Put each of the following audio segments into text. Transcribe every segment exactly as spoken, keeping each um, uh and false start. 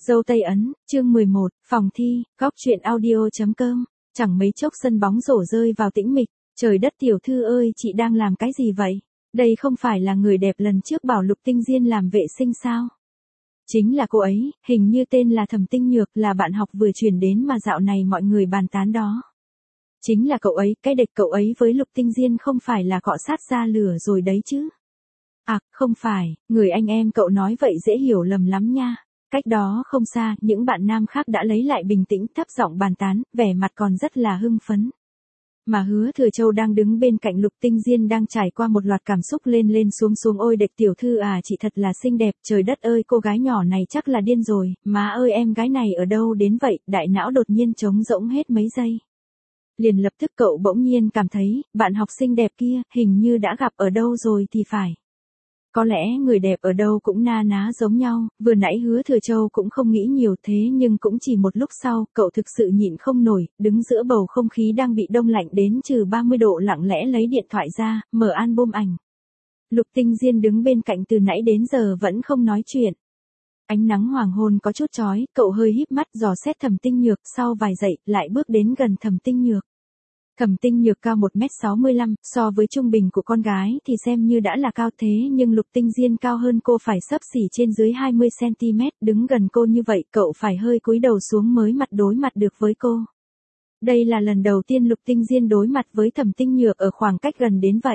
Dâu Tây Ấn, chương mười một, phòng thi, góc truyện audio.com, chẳng mấy chốc sân bóng rổ rơi vào tĩnh mịch, trời đất tiểu thư ơi chị đang làm cái gì vậy? Đây không phải là người đẹp lần trước bảo Lục Tinh Diên làm vệ sinh sao? Chính là cô ấy, hình như tên là Thẩm Tinh Nhược, là bạn học vừa chuyển đến mà dạo này mọi người bàn tán đó. Chính là cậu ấy, cái địch cậu ấy với Lục Tinh Diên không phải là cọ sát ra lửa rồi đấy chứ? À, không phải, người anh em cậu nói vậy dễ hiểu lầm lắm nha. Cách đó không xa, những bạn nam khác đã lấy lại bình tĩnh, thấp giọng bàn tán, vẻ mặt còn rất là hưng phấn. Mà Hứa Thừa Châu đang đứng bên cạnh Lục Tinh Diên đang trải qua một loạt cảm xúc lên lên xuống xuống. Ôi địch tiểu thư à, chị thật là xinh đẹp, trời đất ơi cô gái nhỏ này chắc là điên rồi, má ơi em gái này ở đâu đến vậy, đại não đột nhiên trống rỗng hết mấy giây. Liền lập tức cậu bỗng nhiên cảm thấy, bạn học xinh đẹp kia, hình như đã gặp ở đâu rồi thì phải. Có lẽ người đẹp ở đâu cũng na ná giống nhau, vừa nãy Hứa Thừa Châu cũng không nghĩ nhiều thế nhưng cũng chỉ một lúc sau, cậu thực sự nhịn không nổi, đứng giữa bầu không khí đang bị đông lạnh đến trừ ba mươi độ lặng lẽ lấy điện thoại ra, mở album ảnh. Lục Tinh Diên đứng bên cạnh từ nãy đến giờ vẫn không nói chuyện. Ánh nắng hoàng hôn có chút chói, cậu hơi híp mắt dò xét Thẩm Tinh Nhược, sau vài giây, lại bước đến gần Thẩm Tinh Nhược. Thẩm Tinh Nhược cao một mét sáu mươi lăm, so với trung bình của con gái thì xem như đã là cao thế nhưng Lục Tinh Diên cao hơn cô phải xấp xỉ trên dưới hai mươi xăng ti mét, đứng gần cô như vậy cậu phải hơi cúi đầu xuống mới mặt đối mặt được với cô. Đây là lần đầu tiên Lục Tinh Diên đối mặt với Thẩm Tinh Nhược ở khoảng cách gần đến vậy.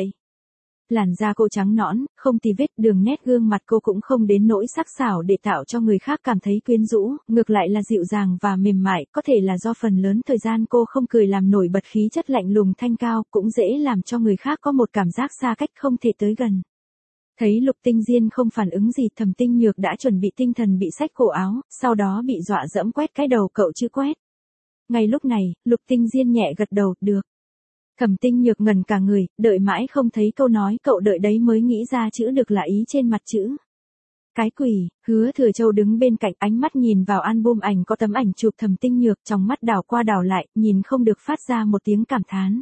Làn da cô trắng nõn, không tì vết, đường nét gương mặt cô cũng không đến nỗi sắc sảo để tạo cho người khác cảm thấy quyến rũ, ngược lại là dịu dàng và mềm mại, có thể là do phần lớn thời gian cô không cười làm nổi bật khí chất lạnh lùng thanh cao, cũng dễ làm cho người khác có một cảm giác xa cách không thể tới gần. Thấy Lục Tinh Diên không phản ứng gì, Thẩm Tinh Nhược đã chuẩn bị tinh thần bị xách cổ áo, sau đó bị dọa dẫm quét cái đầu cậu chứ quét. Ngay lúc này, Lục Tinh Diên nhẹ gật đầu, được. Thẩm Tinh Nhược ngẩn cả người, đợi mãi không thấy câu nói cậu đợi đấy mới nghĩ ra chữ được là ý trên mặt chữ. Cái quỷ, Hứa Thừa Châu đứng bên cạnh, ánh mắt nhìn vào album ảnh có tấm ảnh chụp Thẩm Tinh Nhược, trong mắt đảo qua đảo lại, nhìn không được phát ra một tiếng cảm thán.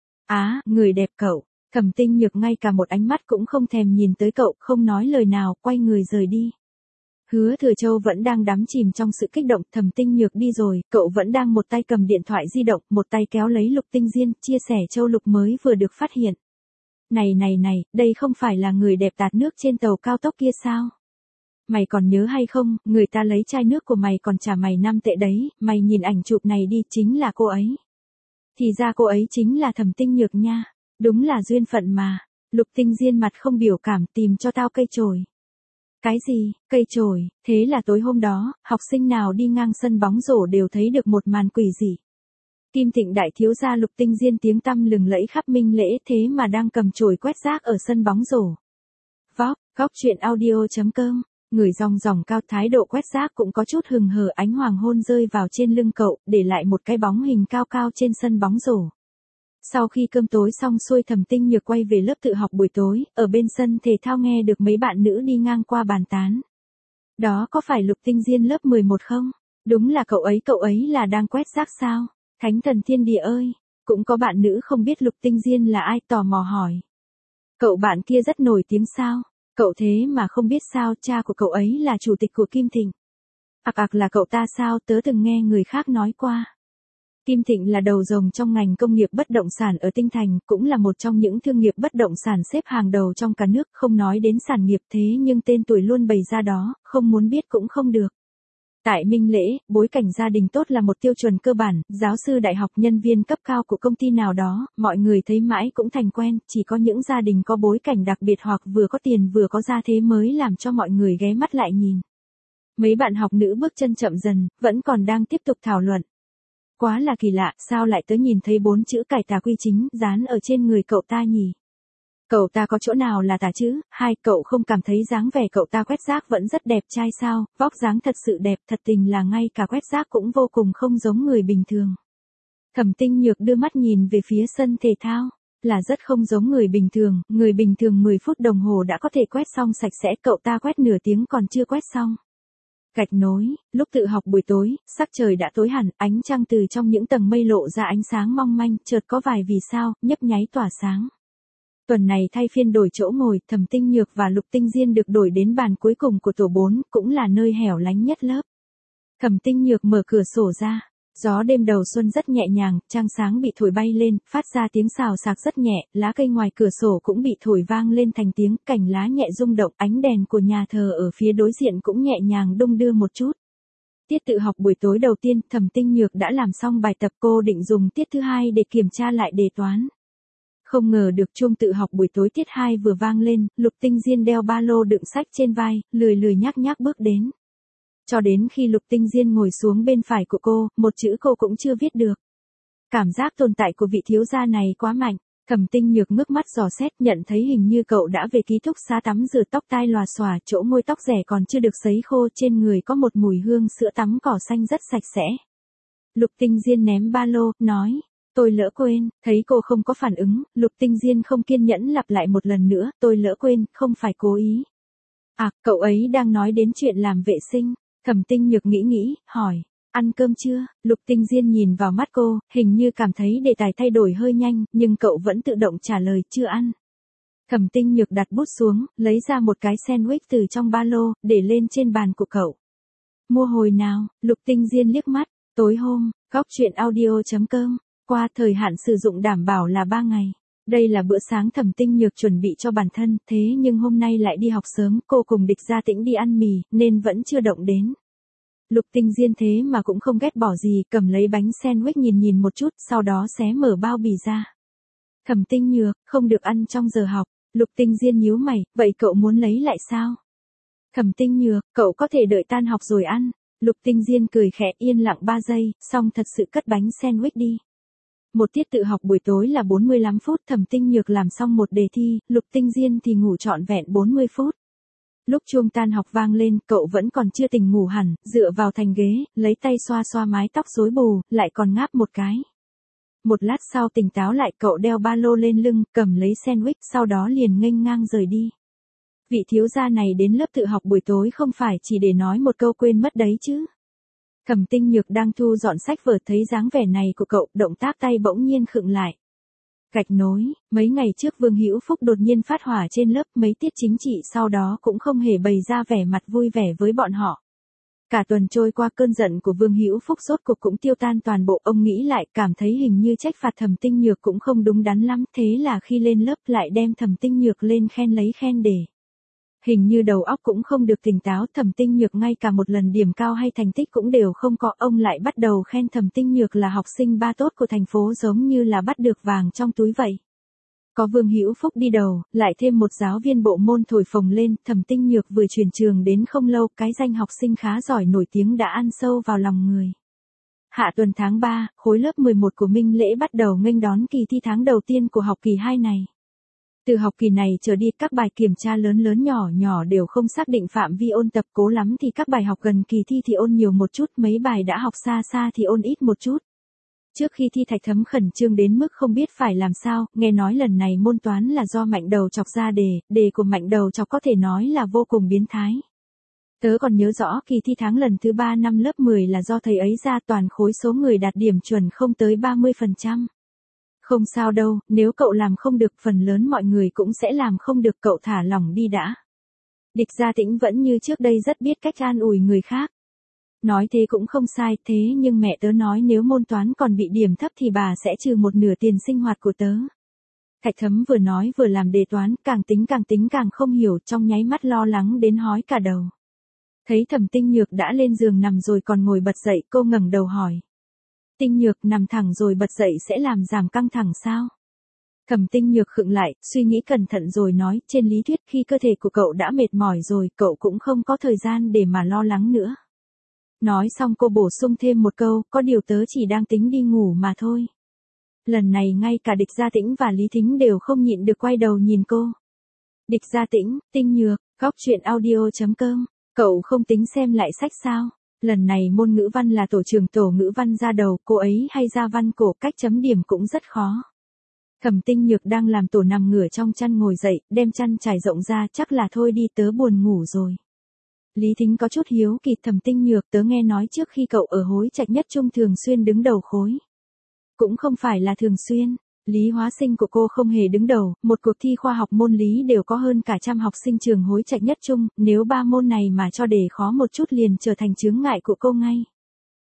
Á, người đẹp cậu. Thẩm Tinh Nhược ngay cả một ánh mắt cũng không thèm nhìn tới cậu, không nói lời nào, quay người rời đi. Hứa Thừa Châu vẫn đang đắm chìm trong sự kích động, Thẩm Tinh Nhược đi rồi, cậu vẫn đang một tay cầm điện thoại di động, một tay kéo lấy Lục Tinh Diên, chia sẻ châu lục mới vừa được phát hiện. Này này này, đây không phải là người đẹp tạt nước trên tàu cao tốc kia sao? Mày còn nhớ hay không, người ta lấy chai nước của mày còn trả mày năm tệ đấy, mày nhìn ảnh chụp này đi, chính là cô ấy. Thì ra cô ấy chính là Thẩm Tinh Nhược nha, đúng là duyên phận mà. Lục Tinh Diên mặt không biểu cảm, tìm cho tao cây chổi. Cái gì, cây chổi, thế là tối hôm đó, học sinh nào đi ngang sân bóng rổ đều thấy được một màn quỷ dị. Kim Thịnh đại thiếu gia Lục Tinh Diên tiếng tăm lừng lẫy khắp Minh Lễ thế mà đang cầm chổi quét rác ở sân bóng rổ. Vóc, góc truyện audio.com, người rong ròng cao, thái độ quét rác cũng có chút hừng hờ, ánh hoàng hôn rơi vào trên lưng cậu, để lại một cái bóng hình cao cao trên sân bóng rổ. Sau khi cơm tối xong xuôi, Thẩm Tinh Nhược quay về lớp tự học buổi tối, ở bên sân thể thao nghe được mấy bạn nữ đi ngang qua bàn tán. Đó có phải Lục Tinh Diên lớp mười một không? Đúng là cậu ấy, cậu ấy là đang quét rác sao? Thánh thần thiên địa ơi! Cũng có bạn nữ không biết Lục Tinh Diên là ai tò mò hỏi. Cậu bạn kia rất nổi tiếng sao? Cậu thế mà không biết sao, cha của cậu ấy là chủ tịch của Kim Thịnh. Ặc ặc là cậu ta sao, tớ từng nghe người khác nói qua. Kim Thịnh là đầu rồng trong ngành công nghiệp bất động sản ở Tinh Thành, cũng là một trong những thương nghiệp bất động sản xếp hàng đầu trong cả nước, không nói đến sản nghiệp thế nhưng tên tuổi luôn bày ra đó, không muốn biết cũng không được. Tại Minh Lễ, bối cảnh gia đình tốt là một tiêu chuẩn cơ bản, giáo sư đại học, nhân viên cấp cao của công ty nào đó, mọi người thấy mãi cũng thành quen, chỉ có những gia đình có bối cảnh đặc biệt hoặc vừa có tiền vừa có gia thế mới làm cho mọi người ghé mắt lại nhìn. Mấy bạn học nữ bước chân chậm dần, vẫn còn đang tiếp tục thảo luận. Quá là kỳ lạ, sao lại tớ nhìn thấy bốn chữ cải tà quy chính dán ở trên người cậu ta nhỉ? Cậu ta có chỗ nào là tà chứ? Hai, cậu không cảm thấy dáng vẻ cậu ta quét rác vẫn rất đẹp trai sao? Vóc dáng thật sự đẹp, thật tình là ngay cả quét rác cũng vô cùng không giống người bình thường. Thẩm Tinh Nhược đưa mắt nhìn về phía sân thể thao, là rất không giống người bình thường, người bình thường mười phút đồng hồ đã có thể quét xong sạch sẽ, cậu ta quét nửa tiếng còn chưa quét xong. Gạch nối, lúc tự học buổi tối, sắc trời đã tối hẳn, ánh trăng từ trong những tầng mây lộ ra ánh sáng mong manh, chợt có vài vì sao, nhấp nháy tỏa sáng. Tuần này thay phiên đổi chỗ ngồi, Thẩm Tinh Nhược và Lục Tinh Diên được đổi đến bàn cuối cùng của tổ bốn, cũng là nơi hẻo lánh nhất lớp. Thẩm Tinh Nhược mở cửa sổ ra. Gió đêm đầu xuân rất nhẹ nhàng, trăng sáng bị thổi bay lên, phát ra tiếng xào xạc rất nhẹ, lá cây ngoài cửa sổ cũng bị thổi vang lên thành tiếng, cành lá nhẹ rung động, ánh đèn của nhà thờ ở phía đối diện cũng nhẹ nhàng đung đưa một chút. Tiết tự học buổi tối đầu tiên, Thẩm Tinh Nhược đã làm xong bài tập, cô định dùng tiết thứ hai để kiểm tra lại đề toán. Không ngờ được chuông tự học buổi tối tiết hai vừa vang lên, Lục Tinh Diên đeo ba lô đựng sách trên vai, lười lười nhác nhác bước đến. Cho đến khi Lục Tinh Diên ngồi xuống bên phải của cô, một chữ cô cũng chưa viết được. Cảm giác tồn tại của vị thiếu gia này quá mạnh. Thẩm Tinh Nhược ngước mắt dò xét, nhận thấy hình như cậu đã về ký túc xá tắm rửa, tóc tai lòa xòa, chỗ môi tóc rẻ còn chưa được sấy khô, trên người có một mùi hương sữa tắm cỏ xanh rất sạch sẽ. Lục Tinh Diên ném ba lô, nói, tôi lỡ quên. Thấy cô không có phản ứng, Lục Tinh Diên không kiên nhẫn lặp lại một lần nữa, tôi lỡ quên, không phải cố ý. À, cậu ấy đang nói đến chuyện làm vệ sinh. Thẩm Tinh Nhược nghĩ nghĩ, hỏi, ăn cơm chưa? Lục Tinh Diên nhìn vào mắt cô, hình như cảm thấy đề tài thay đổi hơi nhanh, nhưng cậu vẫn tự động trả lời, chưa ăn. Thẩm Tinh Nhược đặt bút xuống, lấy ra một cái sandwich từ trong ba lô, để lên trên bàn của cậu. Mua hồi nào? Lục Tinh Diên liếc mắt, tối hôm, góc chuyện audio chấm com, qua thời hạn sử dụng đảm bảo là ba ngày. Đây là bữa sáng Thẩm Tinh Nhược chuẩn bị cho bản thân, thế nhưng hôm nay lại đi học sớm, cô cùng Địch Gia Tĩnh đi ăn mì, nên vẫn chưa động đến. Lục Tinh Diên thế mà cũng không ghét bỏ gì, cầm lấy bánh sandwich nhìn nhìn một chút, sau đó xé mở bao bì ra. Thẩm Tinh Nhược, không được ăn trong giờ học. Lục Tinh Diên nhíu mày, vậy cậu muốn lấy lại sao? Thẩm Tinh Nhược, cậu có thể đợi tan học rồi ăn. Lục Tinh Diên cười khẽ, yên lặng ba giây, xong thật sự cất bánh sandwich đi. Một tiết tự học buổi tối là bốn mươi lăm phút, Thẩm Tinh Nhược làm xong một đề thi, Lục Tinh Diên thì ngủ trọn vẹn bốn mươi phút. Lúc chuông tan học vang lên, cậu vẫn còn chưa tỉnh ngủ hẳn, dựa vào thành ghế, lấy tay xoa xoa mái tóc rối bù, lại còn ngáp một cái. Một lát sau tỉnh táo lại, cậu đeo ba lô lên lưng, cầm lấy sandwich, sau đó liền nghênh ngang rời đi. Vị thiếu gia này đến lớp tự học buổi tối không phải chỉ để nói một câu quên mất đấy chứ. Thẩm Tinh Nhược đang thu dọn sách vở, thấy dáng vẻ này của cậu, động tác tay bỗng nhiên khựng lại. Gạch nối, mấy ngày trước Vương Hữu Phúc đột nhiên phát hỏa trên lớp, mấy tiết chính trị sau đó cũng không hề bày ra vẻ mặt vui vẻ với bọn họ. Cả tuần trôi qua, cơn giận của Vương Hữu Phúc rốt cuộc cũng tiêu tan toàn bộ, ông nghĩ lại, cảm thấy hình như trách phạt Thẩm Tinh Nhược cũng không đúng đắn lắm, thế là khi lên lớp lại đem Thẩm Tinh Nhược lên khen lấy khen để. Hình như đầu óc cũng không được tỉnh táo, Thẩm Tinh Nhược ngay cả một lần điểm cao hay thành tích cũng đều không có, ông lại bắt đầu khen Thẩm Tinh Nhược là học sinh ba tốt của thành phố, giống như là bắt được vàng trong túi vậy. Có Vương Hữu Phúc đi đầu, lại thêm một giáo viên bộ môn thổi phồng lên, Thẩm Tinh Nhược vừa chuyển trường đến không lâu, cái danh học sinh khá giỏi nổi tiếng đã ăn sâu vào lòng người. Hạ tuần tháng ba, khối lớp mười một của Minh Lễ bắt đầu nghênh đón kỳ thi tháng đầu tiên của học kỳ hai này. Từ học kỳ này trở đi, các bài kiểm tra lớn lớn nhỏ nhỏ đều không xác định phạm vi ôn tập, cố lắm thì các bài học gần kỳ thi thì ôn nhiều một chút, mấy bài đã học xa xa thì ôn ít một chút. Trước khi thi, Thạch Thấm khẩn trương đến mức không biết phải làm sao, nghe nói lần này môn toán là do Mạnh Đầu Chọc ra đề, đề của Mạnh Đầu Chọc có thể nói là vô cùng biến thái. Tớ còn nhớ rõ kỳ thi tháng lần thứ ba năm lớp mười là do thầy ấy ra, toàn khối số người đạt điểm chuẩn không tới ba mươi phần trăm. Không sao đâu, nếu cậu làm không được, phần lớn mọi người cũng sẽ làm không được, cậu thả lỏng đi đã. Địch Gia Tĩnh vẫn như trước đây rất biết cách an ủi người khác. Nói thế cũng không sai, thế nhưng mẹ tớ nói nếu môn toán còn bị điểm thấp thì bà sẽ trừ một nửa tiền sinh hoạt của tớ. Thạch Thấm vừa nói vừa làm đề toán, càng tính càng tính càng không hiểu, trong nháy mắt lo lắng đến hói cả đầu. Thấy Thẩm Tinh Nhược đã lên giường nằm rồi còn ngồi bật dậy, cô ngẩng đầu hỏi. Tinh Nhược, nằm thẳng rồi bật dậy sẽ làm giảm căng thẳng sao? Thẩm Tinh Nhược khựng lại, suy nghĩ cẩn thận rồi nói, trên lý thuyết khi cơ thể của cậu đã mệt mỏi rồi, cậu cũng không có thời gian để mà lo lắng nữa. Nói xong cô bổ sung thêm một câu, có điều tớ chỉ đang tính đi ngủ mà thôi. Lần này ngay cả Địch Gia Tĩnh và Lý Thính đều không nhịn được quay đầu nhìn cô. Địch Gia Tĩnh, Tinh Nhược, góc chuyện audio chấm com, cậu không tính xem lại sách sao? Lần này môn ngữ văn là tổ trưởng tổ ngữ văn ra đầu, cô ấy hay ra văn cổ, cách chấm điểm cũng rất khó. Thẩm Tinh Nhược đang làm tổ nằm ngửa trong chăn ngồi dậy, đem chăn trải rộng ra, chắc là thôi đi tớ buồn ngủ rồi. Lý Thính có chút hiếu kỳ, Thẩm Tinh Nhược, tớ nghe nói trước khi cậu ở Hối Trạch Nhất Trung thường xuyên đứng đầu khối. Cũng không phải là thường xuyên, lý hóa sinh của cô không hề đứng đầu, một cuộc thi khoa học môn lý đều có hơn cả trăm học sinh trường Hối Trạch Nhất Trung, nếu ba môn này mà cho đề khó một chút liền trở thành chướng ngại của cô ngay.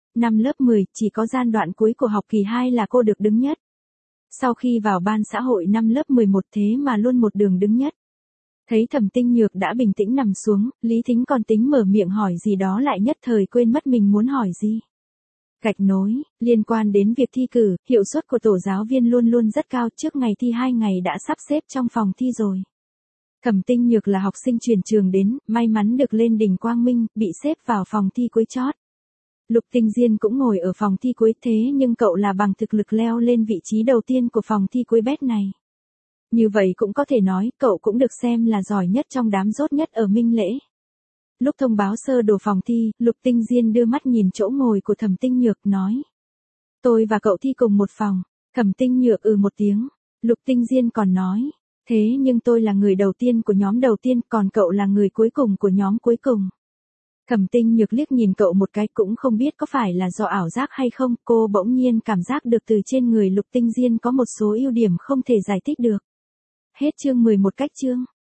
năm lớp mười, chỉ có gian đoạn cuối của học kỳ hai là cô được đứng nhất. Sau khi vào ban xã hội năm lớp mười một thế mà luôn một đường đứng nhất. Thấy Thẩm Tinh Nhược đã bình tĩnh nằm xuống, Lý Thính còn tính mở miệng hỏi gì đó lại nhất thời quên mất mình muốn hỏi gì. Gạch nối, liên quan đến việc thi cử, hiệu suất của tổ giáo viên luôn luôn rất cao, trước ngày thi hai ngày đã sắp xếp trong phòng thi rồi. Thẩm Tinh Nhược là học sinh chuyển trường đến, may mắn được lên đỉnh quang minh, bị xếp vào phòng thi cuối chót. Lục Tinh Diên cũng ngồi ở phòng thi cuối thế nhưng cậu là bằng thực lực leo lên vị trí đầu tiên của phòng thi cuối bét này. Như vậy cũng có thể nói, cậu cũng được xem là giỏi nhất trong đám dốt nhất ở Minh Lễ. Lúc thông báo sơ đồ phòng thi, Lục Tinh Diên đưa mắt nhìn chỗ ngồi của Thẩm Tinh Nhược nói. Tôi và cậu thi cùng một phòng. Thẩm Tinh Nhược ừ một tiếng. Lục Tinh Diên còn nói. Thế nhưng tôi là người đầu tiên của nhóm đầu tiên, còn cậu là người cuối cùng của nhóm cuối cùng. Thẩm Tinh Nhược liếc nhìn cậu một cái cũng không biết có phải là do ảo giác hay không, cô bỗng nhiên cảm giác được từ trên người Lục Tinh Diên có một số ưu điểm không thể giải thích được. Hết chương mười một cách chương.